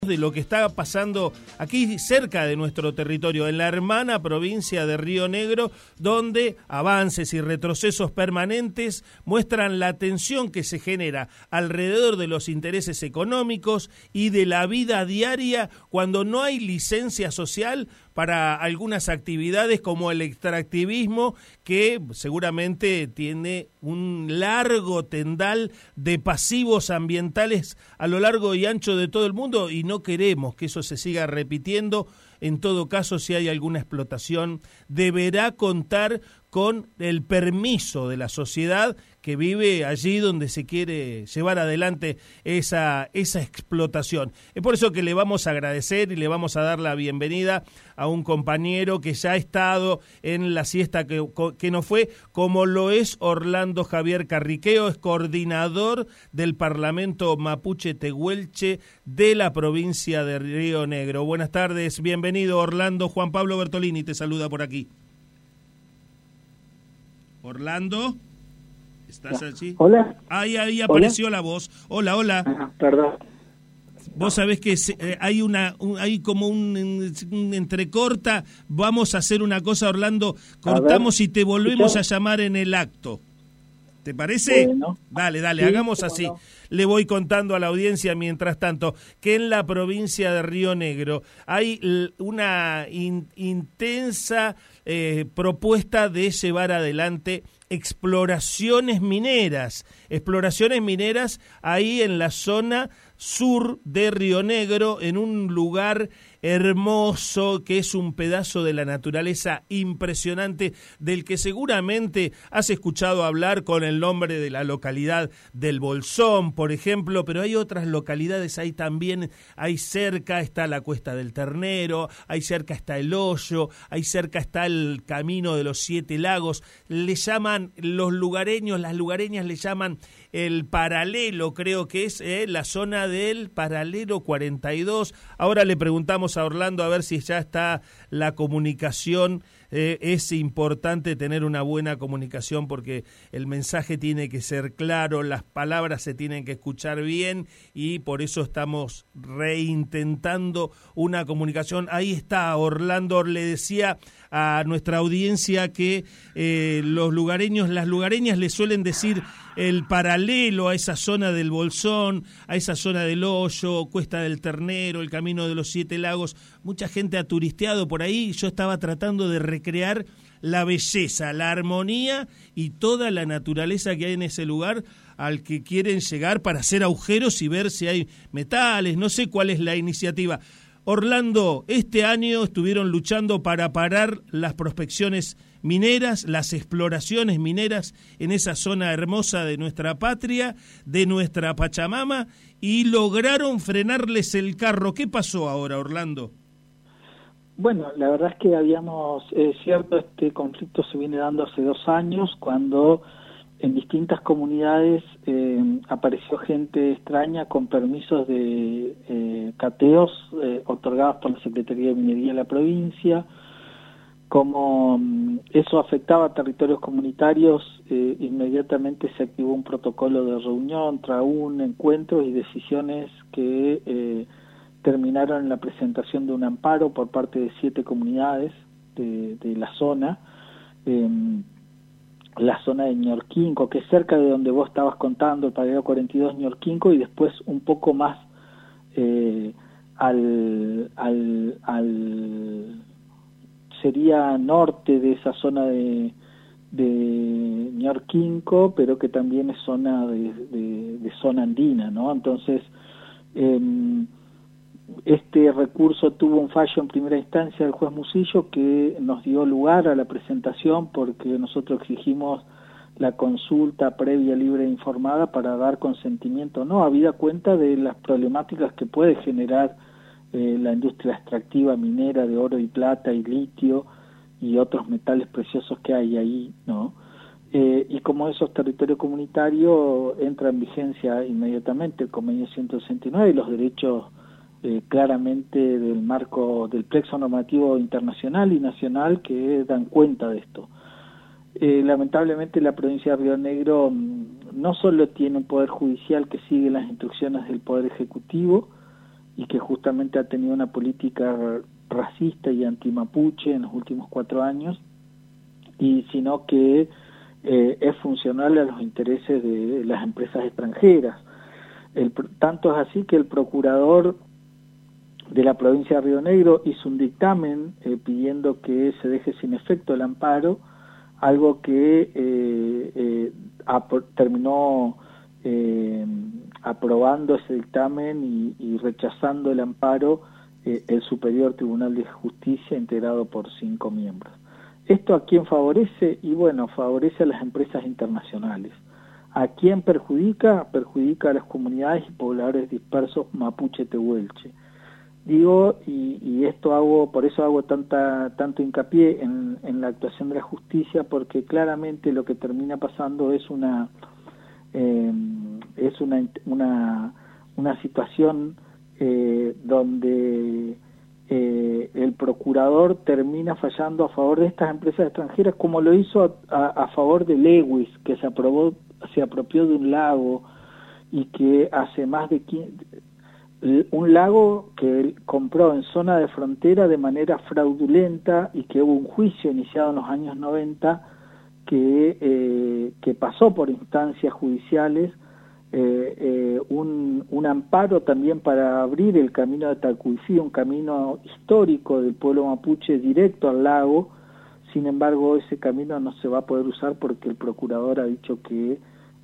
de lo que está pasando aquí cerca de nuestro territorio, en la hermana provincia de Río Negro, donde avances y retrocesos permanentes muestran la tensión que se genera alrededor de los intereses económicos y de la vida diaria cuando no hay licencia social para algunas actividades como el extractivismo, que seguramente tiene un largo tendal de pasivos ambientales a lo largo y ancho de todo el mundo, y no queremos que eso se siga repitiendo. En todo caso, si hay alguna explotación, deberá contar con el permiso de la sociedad que vive allí donde se quiere llevar adelante esa explotación. Es por eso que le vamos a agradecer y le vamos a dar la bienvenida a un compañero que ya ha estado en la siesta que no fue, como lo es Orlando Javier Carriqueo, es coordinador del Parlamento Mapuche Tehuelche de la provincia de Río Negro. Buenas tardes, bienvenido Orlando. Juan Pablo Bertolini te saluda por aquí. Orlando, ¿estás allí? Hola. Ahí apareció la voz. Hola, hola. Ajá, perdón. Vos sabés que hay como un entrecorta. Vamos a hacer una cosa, Orlando. Cortamos y te volvemos a llamar en el acto. ¿Te parece? Bueno. Dale, sí, hagamos así. No. Le voy contando a la audiencia mientras tanto que en la provincia de Río Negro hay una intensa propuesta de llevar adelante exploraciones mineras ahí en la zona sur de Río Negro, en un lugar hermoso que es un pedazo de la naturaleza impresionante, del que seguramente has escuchado hablar con el nombre de la localidad del Bolsón, por ejemplo, pero hay otras localidades ahí también. Ahí cerca está la Cuesta del Ternero, ahí cerca está el Hoyo, ahí cerca está el Camino de los Siete Lagos. Le llaman los lugareños, las lugareñas le llaman el Paralelo, creo que es la zona del Paralelo 42. Ahora le preguntamos a Orlando a ver si ya está la comunicación. Es importante tener una buena comunicación porque el mensaje tiene que ser claro, las palabras se tienen que escuchar bien, y por eso estamos reintentando una comunicación. Ahí está Orlando. Le decía a nuestra audiencia que los lugareños, las lugareñas le suelen decir el Paralelo a esa zona del Bolsón, a esa zona del Hoyo, Cuesta del Ternero, el Camino de los Siete Lagos. Mucha gente ha turisteado por ahí. Yo estaba tratando de recrear la belleza, la armonía y toda la naturaleza que hay en ese lugar al que quieren llegar para hacer agujeros y ver si hay metales. No sé cuál es la iniciativa. Orlando, este año estuvieron luchando para parar las prospecciones mineras, las exploraciones mineras en esa zona hermosa de nuestra patria, de nuestra Pachamama, y lograron frenarles el carro. ¿Qué pasó ahora, Orlando? Bueno, la verdad es que cierto, este conflicto se viene dando hace 2 años, cuando en distintas comunidades apareció gente extraña con permisos de cateos otorgados por la Secretaría de Minería de la provincia. Como eso afectaba a territorios comunitarios, inmediatamente se activó un protocolo de reunión, traún, encuentros y decisiones que terminaron en la presentación de un amparo por parte de 7 comunidades de la zona, la zona de Ñorquinco, que es cerca de donde vos estabas contando, el Paralelo 42 Ñorquinco, y después un poco más sería norte de esa zona de Ñorquinco, pero que también es zona de zona andina, ¿no? Entonces, este recurso tuvo un fallo en primera instancia del juez Musillo, que nos dio lugar a la presentación porque nosotros exigimos la consulta previa, libre e informada para dar consentimiento, no, habida cuenta de las problemáticas que puede generar la industria extractiva minera de oro y plata y litio y otros metales preciosos que hay ahí, ¿no? Y como eso es territorio comunitario, entra en vigencia inmediatamente el convenio 169 y los derechos claramente del marco del plexo normativo internacional y nacional que dan cuenta de esto. Lamentablemente la provincia de Río Negro no solo tiene un poder judicial que sigue las instrucciones del Poder Ejecutivo y que justamente ha tenido una política racista y antimapuche en los últimos 4 años, y sino que es funcional a los intereses de las empresas extranjeras. Tanto es así que el procurador de la provincia de Río Negro hizo un dictamen pidiendo que se deje sin efecto el amparo, algo que terminó aprobando ese dictamen y rechazando el amparo el Superior Tribunal de Justicia, integrado por 5 miembros. ¿Esto a quién favorece? Y bueno, favorece a las empresas internacionales. ¿A quién perjudica? Perjudica a las comunidades y pobladores dispersos mapuche-tehuelche. Digo, y esto por eso hago tanto hincapié en la actuación de la justicia, porque claramente lo que termina pasando es una situación donde el procurador termina fallando a favor de estas empresas extranjeras, como lo hizo a favor de Lewis, que se apropió de un lago y que hace más de 15, un lago que él compró en zona de frontera de manera fraudulenta, y que hubo un juicio iniciado en los años 90 que pasó por instancias judiciales, un amparo también para abrir el camino de Talcuifí, un camino histórico del pueblo mapuche directo al lago. Sin embargo, ese camino no se va a poder usar porque el procurador ha dicho que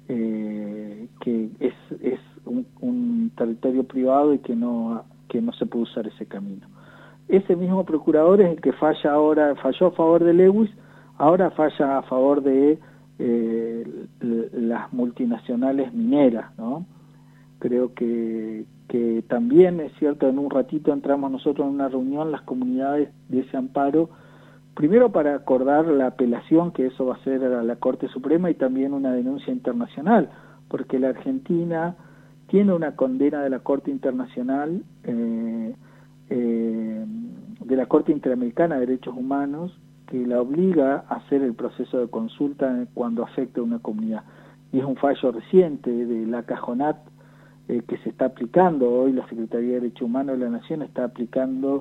es un territorio privado y que no se puede usar ese camino. Ese mismo procurador es el que falló a favor de Lewis, ahora falla a favor de las multinacionales mineras, ¿no? Creo que también es cierto, en un ratito entramos nosotros en una reunión, las comunidades de ese amparo, primero para acordar la apelación, que eso va a ser a la Corte Suprema, y también una denuncia internacional, porque la Argentina tiene una condena de la Corte Internacional, de la Corte Interamericana de Derechos Humanos, que la obliga a hacer el proceso de consulta cuando afecta a una comunidad. Y es un fallo reciente de la Cajonat que se está aplicando hoy. La Secretaría de Derechos Humanos de la Nación está aplicando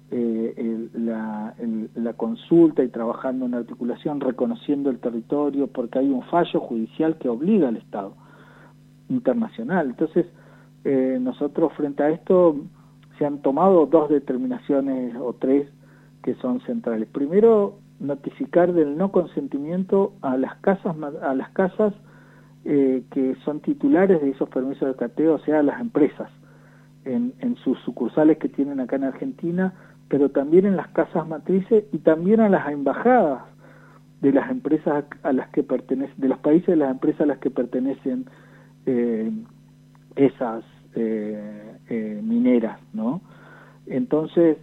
la consulta y trabajando en articulación, reconociendo el territorio, porque hay un fallo judicial que obliga al Estado internacional. Entonces, nosotros frente a esto se han tomado 2 determinaciones o 3 que son centrales. Primero, notificar del no consentimiento a las casas que son titulares de esos permisos de cateo, o sea, a las empresas en sus sucursales que tienen acá en Argentina, pero también en las casas matrices y también a las embajadas de las empresas a las que pertenecen, de los países de las empresas a las que pertenecen esas mineras, ¿no? Entonces,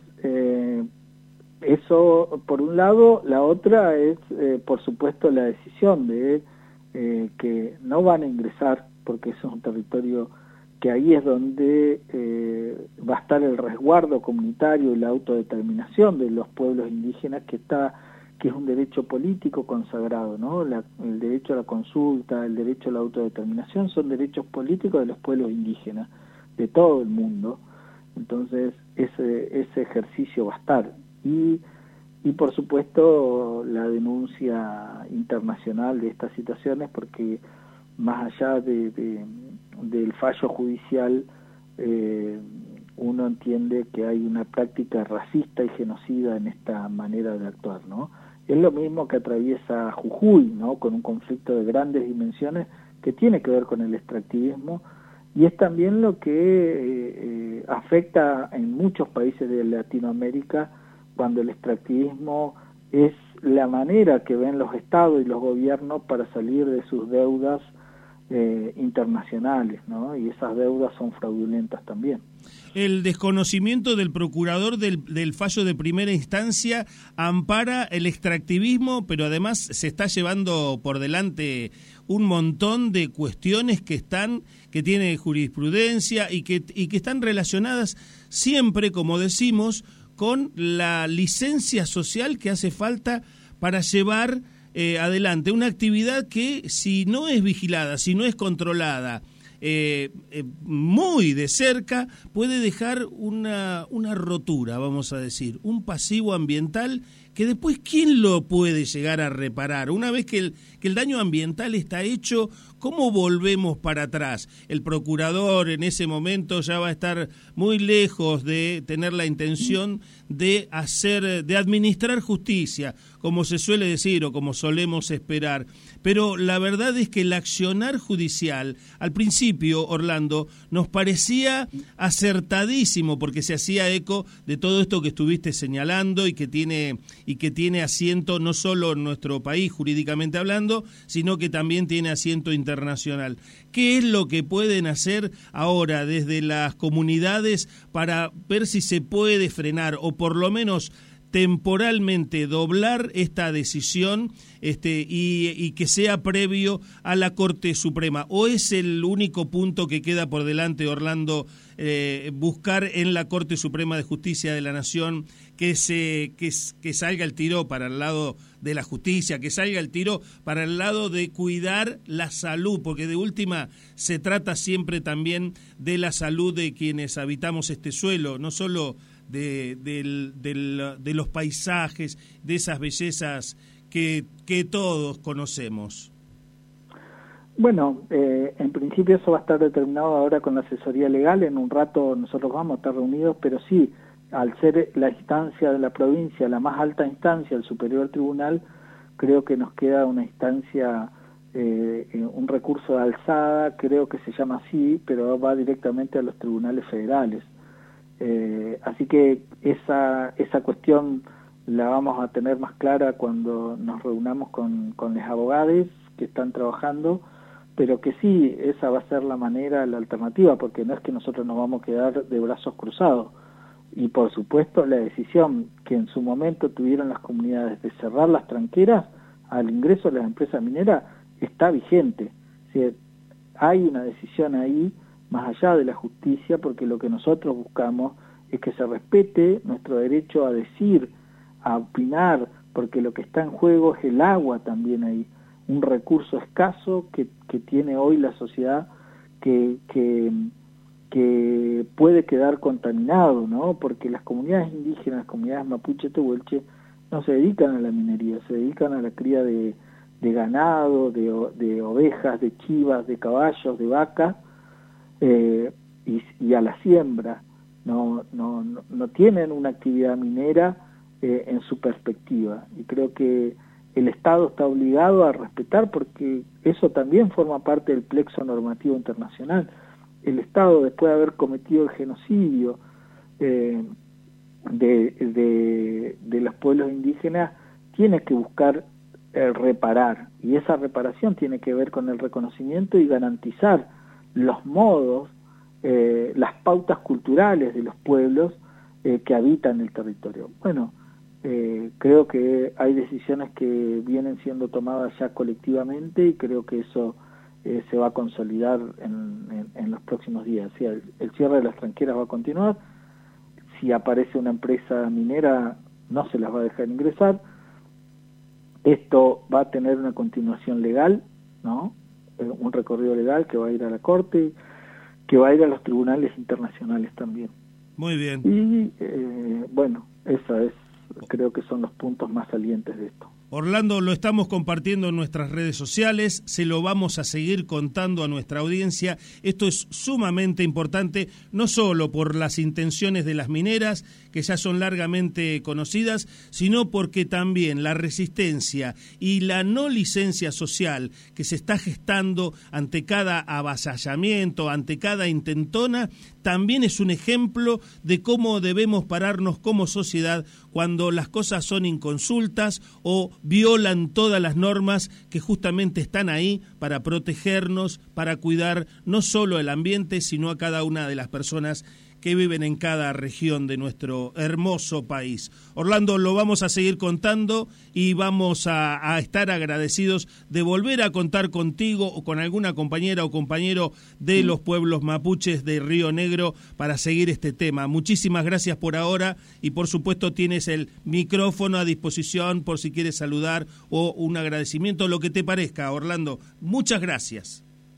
eso por un lado. La otra es, por supuesto, la decisión de que no van a ingresar, porque eso es un territorio que ahí es donde va a estar el resguardo comunitario y la autodeterminación de los pueblos indígenas, que es un derecho político consagrado, ¿no? El derecho a la consulta, el derecho a la autodeterminación son derechos políticos de los pueblos indígenas de todo el mundo. Entonces ese ejercicio va a estar, y por supuesto la denuncia internacional de estas situaciones, porque más allá del fallo judicial, uno entiende que hay una práctica racista y genocida en esta manera de actuar, ¿no? Es lo mismo que atraviesa Jujuy, ¿no? Con un conflicto de grandes dimensiones que tiene que ver con el extractivismo, y es también lo que afecta en muchos países de Latinoamérica, cuando el extractivismo es la manera que ven los estados y los gobiernos para salir de sus deudas internacionales, ¿no? Y esas deudas son fraudulentas también. El desconocimiento del procurador del fallo de primera instancia ampara el extractivismo, pero además se está llevando por delante un montón de cuestiones que tiene jurisprudencia y que están relacionadas siempre, como decimos, con la licencia social que hace falta para llevar adelante una actividad que, si no es vigilada, si no es controlada muy de cerca, puede dejar una rotura, vamos a decir, un pasivo ambiental que después, ¿quién lo puede llegar a reparar? Una vez que el daño ambiental está hecho, ¿cómo volvemos para atrás? El procurador en ese momento ya va a estar muy lejos de tener la intención de administrar justicia, como se suele decir o como solemos esperar. Pero la verdad es que el accionar judicial, al principio, Orlando, nos parecía acertadísimo porque se hacía eco de todo esto que estuviste señalando y que tiene asiento no solo en nuestro país jurídicamente hablando, sino que también tiene asiento internacional. ¿Qué es lo que pueden hacer ahora desde las comunidades para ver si se puede frenar o por lo menos temporalmente doblar esta decisión y que sea previo a la Corte Suprema? ¿O es el único punto que queda por delante, Orlando, buscar en la Corte Suprema de Justicia de la Nación que salga el tiro para el lado de la justicia, que salga el tiro para el lado de cuidar la salud? Porque de última se trata siempre también de la salud de quienes habitamos este suelo, no solo de los paisajes, de esas bellezas que todos conocemos. Bueno, en principio eso va a estar determinado ahora con la asesoría legal. En un rato nosotros vamos a estar reunidos, pero sí, al ser la instancia de la provincia, la más alta instancia, el superior tribunal, creo que nos queda una instancia, un recurso de alzada, creo que se llama así, pero va directamente a los tribunales federales. Así que esa cuestión la vamos a tener más clara cuando nos reunamos con los abogados que están trabajando, pero que sí, esa va a ser la manera, la alternativa, porque no es que nosotros nos vamos a quedar de brazos cruzados. Y por supuesto la decisión que en su momento tuvieron las comunidades de cerrar las tranqueras al ingreso de las empresas mineras está vigente. O sea, hay una decisión ahí más allá de la justicia, porque lo que nosotros buscamos es que se respete nuestro derecho a decir, a opinar, porque lo que está en juego es el agua también ahí, un recurso escaso que tiene hoy la sociedad que puede quedar contaminado, ¿no? Porque las comunidades indígenas, las comunidades mapuche tehuelche, no se dedican a la minería, se dedican a la cría de ganado, de ovejas, de chivas, de caballos, de vacas, y a la siembra. No tienen una actividad minera en su perspectiva, y creo que el Estado está obligado a respetar, porque eso también forma parte del plexo normativo internacional. El Estado, después de haber cometido el genocidio de los pueblos indígenas, tiene que buscar reparar, y esa reparación tiene que ver con el reconocimiento y garantizar los modos, las pautas culturales de los pueblos que habitan el territorio. Bueno, creo que hay decisiones que vienen siendo tomadas ya colectivamente, y creo que eso se va a consolidar en los próximos días. Sí, el cierre de las tranqueras va a continuar. Si aparece una empresa minera, no se las va a dejar ingresar. Esto va a tener una continuación legal, ¿no? Un recorrido legal que va a ir a la Corte, que va a ir a los tribunales internacionales también. Muy bien. Y bueno, creo que son los puntos más salientes de esto. Orlando, lo estamos compartiendo en nuestras redes sociales, se lo vamos a seguir contando a nuestra audiencia. Esto es sumamente importante, no solo por las intenciones de las mineras, que ya son largamente conocidas, sino porque también la resistencia y la no licencia social que se está gestando ante cada avasallamiento, ante cada intentona, también es un ejemplo de cómo debemos pararnos como sociedad cuando las cosas son inconsultas o violan todas las normas que justamente están ahí para protegernos, para cuidar no solo el ambiente, sino a cada una de las personas que viven en cada región de nuestro hermoso país. Orlando, lo vamos a seguir contando y vamos a estar agradecidos de volver a contar contigo o con alguna compañera o compañero de los pueblos mapuches de Río Negro para seguir este tema. Muchísimas gracias por ahora, y por supuesto tienes el micrófono a disposición por si quieres saludar o un agradecimiento, lo que te parezca, Orlando. Muchas gracias.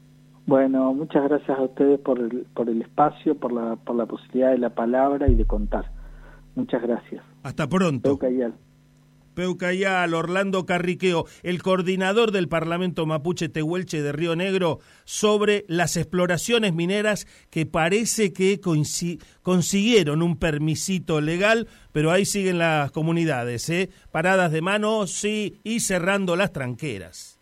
Bueno, muchas gracias a ustedes por el espacio, por la posibilidad de la palabra y de contar. Muchas gracias. Hasta pronto. Peucayal, Orlando Carriqueo, el coordinador del Parlamento Mapuche Tehuelche de Río Negro, sobre las exploraciones mineras que parece que consiguieron un permisito legal, pero ahí siguen las comunidades, paradas de mano, sí, y cerrando las tranqueras.